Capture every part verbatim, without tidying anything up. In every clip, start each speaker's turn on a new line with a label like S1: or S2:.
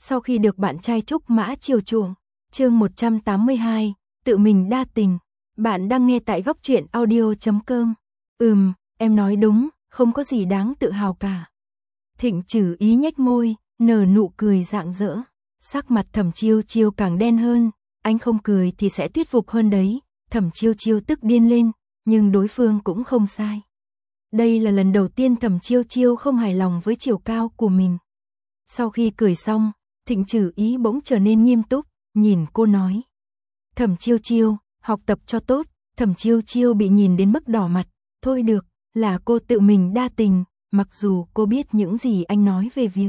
S1: Sau khi được bạn trai Trúc Mã chiều chuộng, chương một trăm tám mươi hai, tự mình đa tình. Bạn đang nghe tại góc truyện audio chấm com. Ừm, em nói đúng, không có gì đáng tự hào cả. Thịnh Trử Ý nhếch môi, nở nụ cười rạng rỡ. Sắc mặt Thẩm Chiêu Chiêu càng đen hơn, anh không cười thì sẽ thuyết phục hơn đấy. Thẩm Chiêu Chiêu tức điên lên, nhưng đối phương cũng không sai. Đây là lần đầu tiên Thẩm Chiêu Chiêu không hài lòng với chiều cao của mình. Sau khi cười xong, Thịnh Trử Ý bỗng trở nên nghiêm túc, nhìn cô nói. Thẩm Chiêu Chiêu, học tập cho tốt. Thẩm Chiêu Chiêu bị nhìn đến mức đỏ mặt. Thôi được, là cô tự mình đa tình, mặc dù cô biết những gì anh nói về việc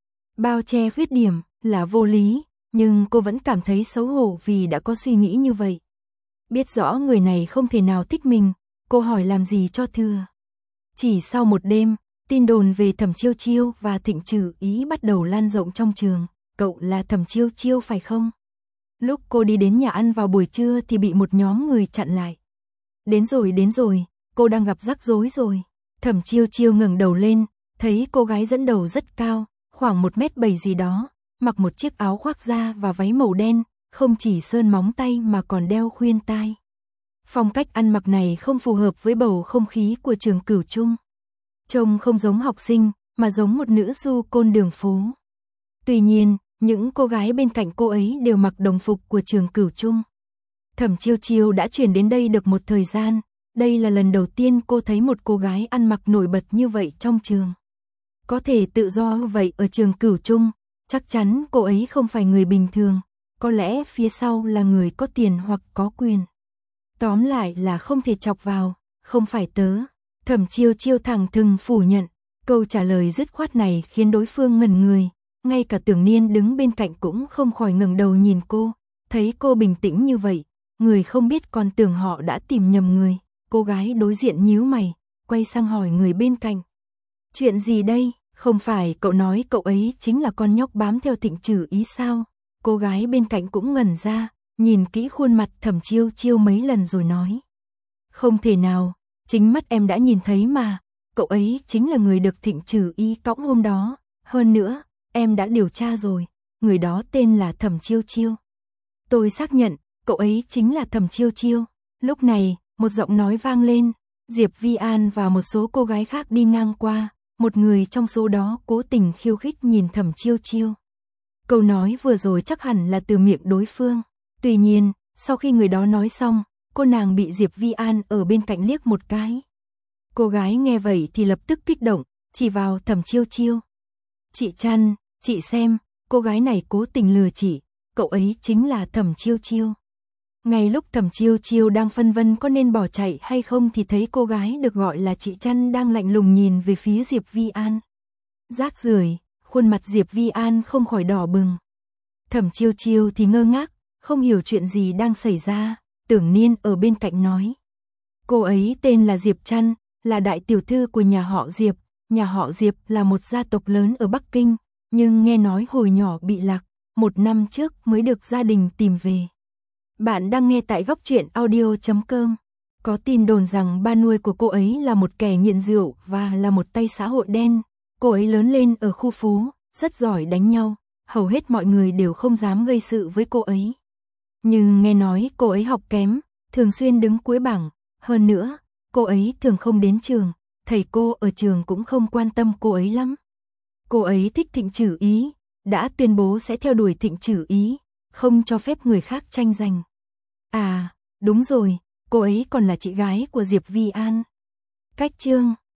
S1: bao che khuyết điểm là vô lý, nhưng cô vẫn cảm thấy xấu hổ vì đã có suy nghĩ như vậy. Biết rõ người này không thể nào thích mình, cô hỏi làm gì cho thừa. Chỉ sau một đêm, tin đồn về Thẩm Chiêu Chiêu và Thịnh Trử Ý bắt đầu lan rộng trong trường. Cậu là Thẩm Chiêu Chiêu phải không? Lúc cô đi đến nhà ăn vào buổi trưa thì bị một nhóm người chặn lại. Đến rồi đến rồi, cô đang gặp rắc rối rồi. Thẩm Chiêu Chiêu ngẩng đầu lên, thấy cô gái dẫn đầu rất cao, khoảng một mét bảy gì đó, mặc một chiếc áo khoác da và váy màu đen, không chỉ sơn móng tay mà còn đeo khuyên tai. Phong cách ăn mặc này không phù hợp với bầu không khí của trường Cửu Trung. Trông không giống học sinh, mà giống một nữ du côn đường phố. Tuy nhiên, những cô gái bên cạnh cô ấy đều mặc đồng phục của trường Cửu Trung. Thẩm Chiêu Chiêu đã chuyển đến đây được một thời gian, đây là lần đầu tiên cô thấy một cô gái ăn mặc nổi bật như vậy trong trường. Có thể tự do vậy ở trường Cửu Trung, chắc chắn cô ấy không phải người bình thường, có lẽ phía sau là người có tiền hoặc có quyền. Tóm lại là không thể chọc vào, không phải tớ. Thẩm Chiêu Chiêu thẳng thừng phủ nhận, câu trả lời dứt khoát này khiến đối phương ngẩn người, ngay cả Tưởng Niên đứng bên cạnh cũng không khỏi ngẩng đầu nhìn cô, thấy cô bình tĩnh như vậy, người không biết còn tưởng họ đã tìm nhầm người. Cô gái đối diện nhíu mày, quay sang hỏi người bên cạnh. Chuyện gì đây, không phải cậu nói cậu ấy chính là con nhóc bám theo Thịnh Trử Ý sao? Cô gái bên cạnh cũng ngẩn ra, nhìn kỹ khuôn mặt Thẩm Chiêu Chiêu mấy lần rồi nói. Không thể nào, chính mắt em đã nhìn thấy mà, cậu ấy chính là người được Thịnh Trử Ý cõng hôm đó, hơn nữa, em đã điều tra rồi, người đó tên là Thẩm Chiêu Chiêu. Tôi xác nhận, cậu ấy chính là Thẩm Chiêu Chiêu. Lúc này, một giọng nói vang lên, Diệp Vi An và một số cô gái khác đi ngang qua, một người trong số đó cố tình khiêu khích nhìn Thẩm Chiêu Chiêu. Câu nói vừa rồi chắc hẳn là từ miệng đối phương. Tuy nhiên, sau khi người đó nói xong, cô nàng bị Diệp Vi An ở bên cạnh liếc một cái. Cô gái nghe vậy thì lập tức kích động, chỉ vào Thẩm Chiêu Chiêu. Chị Trăn, chị xem, cô gái này cố tình lừa chị, cậu ấy chính là Thẩm Chiêu Chiêu. Ngay lúc Thẩm Chiêu Chiêu đang phân vân có nên bỏ chạy hay không thì thấy cô gái được gọi là chị Trăn đang lạnh lùng nhìn về phía Diệp Vi An. Rác rưởi, khuôn mặt Diệp Vi An không khỏi đỏ bừng. Thẩm Chiêu Chiêu thì ngơ ngác, không hiểu chuyện gì đang xảy ra. Tưởng Niên ở bên cạnh nói. Cô ấy tên là Diệp Trăn, là đại tiểu thư của nhà họ Diệp. Nhà họ Diệp là một gia tộc lớn ở Bắc Kinh, nhưng nghe nói hồi nhỏ bị lạc, một năm trước mới được gia đình tìm về. Bạn đang nghe tại góc truyện audio chấm com. Có tin đồn rằng ba nuôi của cô ấy là một kẻ nghiện rượu và là một tay xã hội đen. Cô ấy lớn lên ở khu phố, rất giỏi đánh nhau, hầu hết mọi người đều không dám gây sự với cô ấy. Nhưng nghe nói cô ấy học kém, thường xuyên đứng cuối bảng, hơn nữa, cô ấy thường không đến trường, thầy cô ở trường cũng không quan tâm cô ấy lắm. Cô ấy thích Thịnh Trử Ý, đã tuyên bố sẽ theo đuổi Thịnh Trử Ý, không cho phép người khác tranh giành. À, đúng rồi, cô ấy còn là chị gái của Diệp Vi An. Cách chương